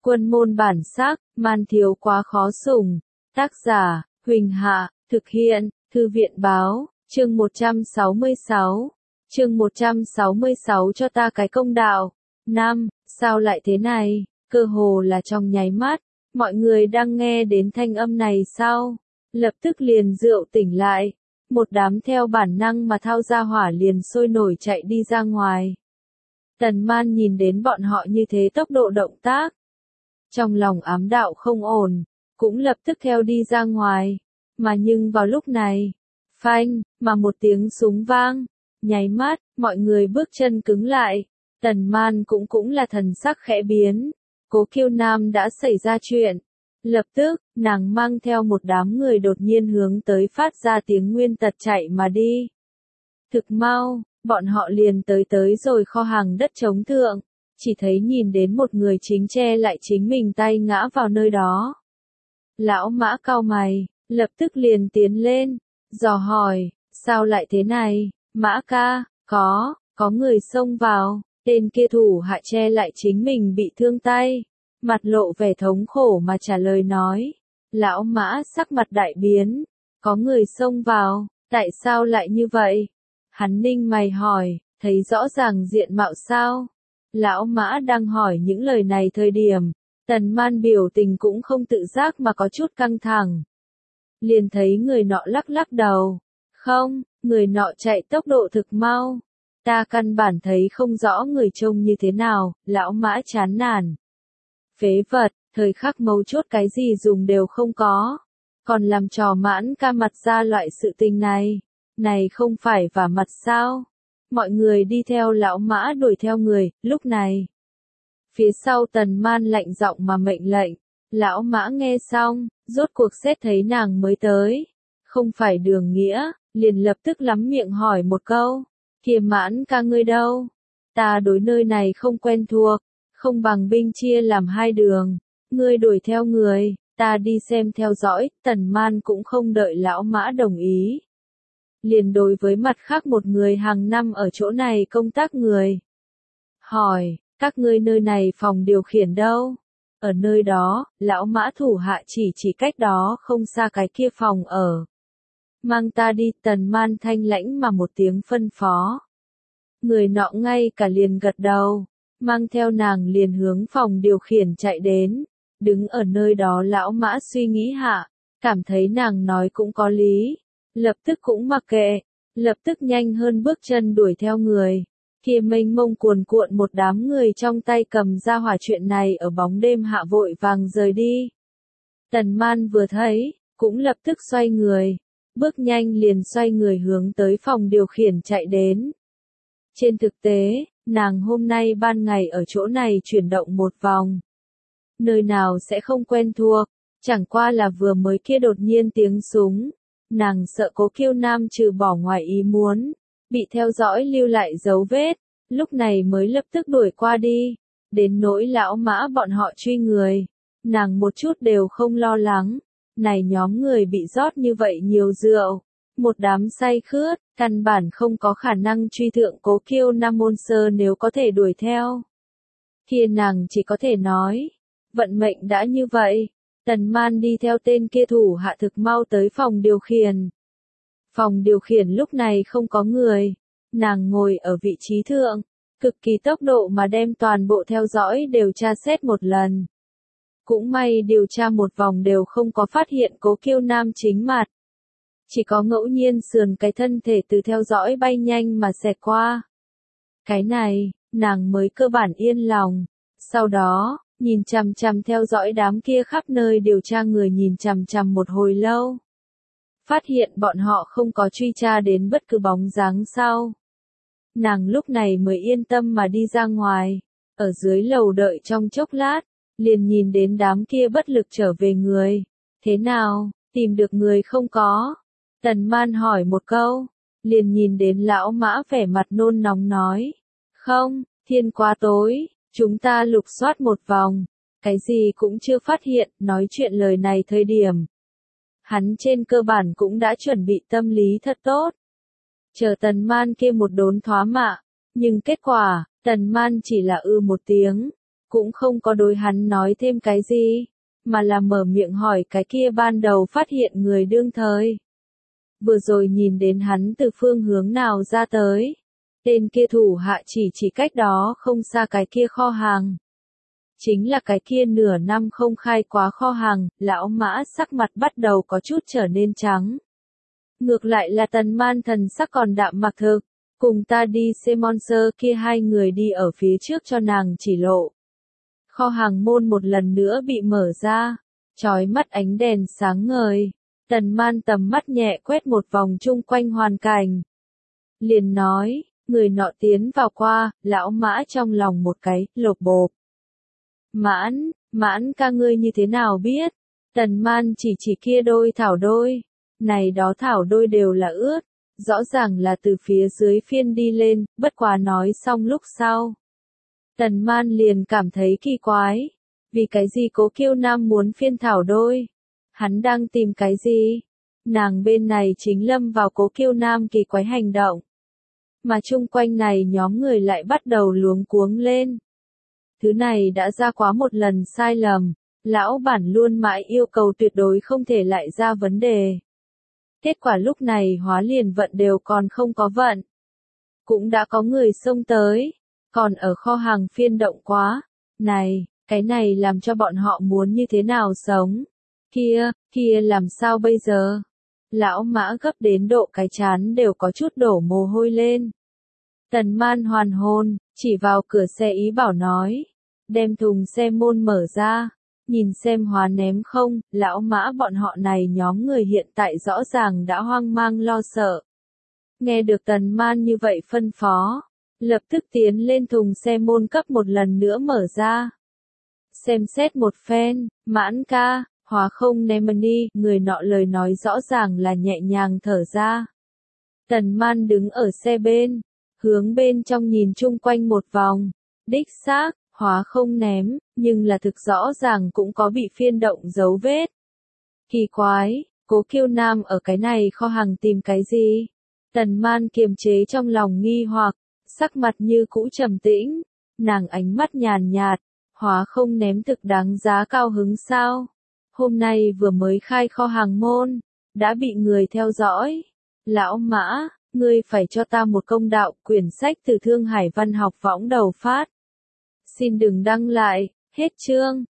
Quân môn bản sắc, man thiếu quá khó sủng. Tác giả, Huỳnh Hạ, thực hiện, Thư viện báo, chương 166. Chương 166 cho ta cái công đạo. Năm, sao lại thế này? Cơ hồ là trong nháy mắt, mọi người đang nghe đến thanh âm này sau, lập tức liền rượu tỉnh lại. Một đám theo bản năng mà thao ra hỏa liền sôi nổi chạy đi ra ngoài. Tần Man nhìn đến bọn họ như thế tốc độ động tác, trong lòng ám đạo không ổn, cũng lập tức theo đi ra ngoài. Mà nhưng vào lúc này, phanh, mà một tiếng súng vang, nháy mắt, mọi người bước chân cứng lại. Tần Man cũng là thần sắc khẽ biến. Cố Kiêu Nam đã xảy ra chuyện. Lập tức, nàng mang theo một đám người đột nhiên hướng tới phát ra tiếng nguyên tật chạy mà đi. Thực mau, bọn họ liền tới rồi kho hàng đất trống thượng, chỉ thấy nhìn đến một người chính che lại chính mình tay ngã vào nơi đó. Lão Mã cau mày, lập tức liền tiến lên, dò hỏi, sao lại thế này, Mã ca, có người xông vào, tên kia thủ hạ che lại chính mình bị thương tay, mặt lộ vẻ thống khổ mà trả lời nói. Lão Mã sắc mặt đại biến, có người xông vào, tại sao lại như vậy? Hắn ninh mày hỏi, thấy rõ ràng diện mạo sao? Lão Mã đang hỏi những lời này thời điểm, Tần Man biểu tình cũng không tự giác mà có chút căng thẳng. Liền thấy người nọ lắc lắc đầu, không, người nọ chạy tốc độ thực mau. Ta căn bản thấy không rõ người trông như thế nào, Lão Mã chán nản. Phế vật, thời khắc mấu chốt cái gì dùng đều không có. Còn làm trò Mãn ca mặt ra loại sự tình này không phải vả mặt sao? Mọi người đi theo Lão Mã đuổi theo người, lúc này. Phía sau Tần Man lạnh giọng mà mệnh lệnh, Lão Mã nghe xong, rốt cuộc xét thấy nàng mới tới. Không phải Đường Nghĩa, liền lập tức lắm miệng hỏi một câu, kia Mãn ca ngươi đâu? Ta đối nơi này không quen thuộc, không bằng binh chia làm hai đường, ngươi đuổi theo người, ta đi xem theo dõi. Tần Man cũng không đợi Lão Mã đồng ý. Liền đối với mặt khác một người hàng năm ở chỗ này công tác người. Hỏi, các ngươi nơi này phòng điều khiển đâu? Ở nơi đó, Lão Mã thủ hạ chỉ cách đó không xa cái kia phòng ở. Mang ta đi. Tần Man thanh lãnh mà một tiếng phân phó. Người nọ ngay cả liền gật đầu, mang theo nàng liền hướng phòng điều khiển chạy đến. Đứng ở nơi đó Lão Mã suy nghĩ hạ, cảm thấy nàng nói cũng có lý. Lập tức cũng mặc kệ, lập tức nhanh hơn bước chân đuổi theo người. Kia mênh mông cuồn cuộn một đám người trong tay cầm ra hỏa chuyện này ở bóng đêm hạ vội vàng rời đi. Tần Man vừa thấy, cũng lập tức xoay người, bước nhanh liền xoay người hướng tới phòng điều khiển chạy đến. Trên thực tế, nàng hôm nay ban ngày ở chỗ này chuyển động một vòng. Nơi nào sẽ không quen thuộc, chẳng qua là vừa mới kia đột nhiên tiếng súng. Nàng sợ Cố Kiêu Nam trừ bỏ ngoài ý muốn, bị theo dõi lưu lại dấu vết, lúc này mới lập tức đuổi qua đi. Đến nỗi Lão Mã bọn họ truy người, nàng một chút đều không lo lắng. Này nhóm người bị rót như vậy nhiều rượu, một đám say khướt, căn bản không có khả năng truy thượng Cố Kiêu Nam môn sơ nếu có thể đuổi theo. Kia nàng chỉ có thể nói, vận mệnh đã như vậy. Tần Man đi theo tên kia thủ hạ thực mau tới phòng điều khiển. Phòng điều khiển lúc này không có người, nàng ngồi ở vị trí thượng, cực kỳ tốc độ mà đem toàn bộ theo dõi đều tra xét một lần. Cũng may điều tra một vòng đều không có phát hiện Cố Kiêu Nam chính mặt. Chỉ có ngẫu nhiên sườn cái thân thể từ theo dõi bay nhanh mà xẹt qua. Cái này, nàng mới cơ bản yên lòng. Sau đó, nhìn chằm chằm theo dõi đám kia khắp nơi điều tra người nhìn chằm chằm một hồi lâu. Phát hiện bọn họ không có truy tra đến bất cứ bóng dáng sau. Nàng lúc này mới yên tâm mà đi ra ngoài. Ở dưới lầu đợi trong chốc lát, liền nhìn đến đám kia bất lực trở về người. Thế nào, tìm được người không có? Tần Man hỏi một câu, liền nhìn đến Lão Mã vẻ mặt nôn nóng nói. Không, thiên quá tối. Chúng ta lục soát một vòng, cái gì cũng chưa phát hiện. Nói chuyện lời này thời điểm, hắn trên cơ bản cũng đã chuẩn bị tâm lý thật tốt. Chờ Tần Man kia một đốn thoá mạ, nhưng kết quả, Tần Man chỉ là một tiếng, cũng không có đối hắn nói thêm cái gì, mà là mở miệng hỏi cái kia ban đầu phát hiện người đương thời. Vừa rồi nhìn đến hắn từ phương hướng nào ra tới. Tên kia thủ hạ chỉ cách đó không xa cái kia kho hàng. Chính là cái kia nửa năm không khai quá kho hàng, lão Mã sắc mặt bắt đầu có chút trở nên trắng. Ngược lại là Tần Man thần sắc còn đạm mặc thực, cùng ta đi xem Monster kia hai người đi ở phía trước cho nàng chỉ lộ. Kho hàng môn một lần nữa bị mở ra, chói mắt ánh đèn sáng ngời. Tần Man tầm mắt nhẹ quét một vòng chung quanh hoàn cảnh. Liền nói, người nọ tiến vào qua, lão Mã trong lòng một cái, lột bộp. Mãn ca ngươi như thế nào biết? Tần Man chỉ kia đôi thảo đôi. Này đó thảo đôi đều là ướt, rõ ràng là từ phía dưới phiên đi lên, bất quá nói xong lúc sau. Tần Man liền cảm thấy kỳ quái. Vì cái gì Cố Kiêu Nam muốn phiên thảo đôi? Hắn đang tìm cái gì? Nàng bên này chính lâm vào Cố Kiêu Nam kỳ quái hành động. Mà chung quanh này nhóm người lại bắt đầu luống cuống lên. Thứ này đã ra quá một lần sai lầm, lão bản luôn mãi yêu cầu tuyệt đối không thể lại ra vấn đề. Kết quả lúc này hóa liền vận đều còn không có vận. Cũng đã có người xông tới, còn ở kho hàng phiên động quá. Này, cái này làm cho bọn họ muốn như thế nào sống? Kia làm sao bây giờ? Lão Mã gấp đến độ cái chán đều có chút đổ mồ hôi lên. Tần Man hoàn hồn, chỉ vào cửa xe ý bảo nói. Đem thùng xe môn mở ra, nhìn xem hóa ném không, lão Mã bọn họ này nhóm người hiện tại rõ ràng đã hoang mang lo sợ. Nghe được Tần Man như vậy phân phó, lập tức tiến lên thùng xe môn cấp một lần nữa mở ra. Xem xét một phen, Mãn ca, hóa không ném đi, người nọ lời nói rõ ràng là nhẹ nhàng thở ra. Tần Man đứng ở xe bên, hướng bên trong nhìn chung quanh một vòng, đích xác, hóa không ném, nhưng là thực rõ ràng cũng có bị phiên động dấu vết. Kỳ quái, Cố Kiêu Nam ở cái này kho hàng tìm cái gì? Tần Man kiềm chế trong lòng nghi hoặc, sắc mặt như cũ trầm tĩnh, nàng ánh mắt nhàn nhạt, hóa không ném thực đáng giá cao hứng sao? Hôm nay vừa mới khai kho hàng môn, đã bị người theo dõi. Lão Mã, ngươi phải cho ta một công đạo, quyển sách từ Thương Hải Văn học võng đầu phát. Xin đừng đăng lại, hết chương.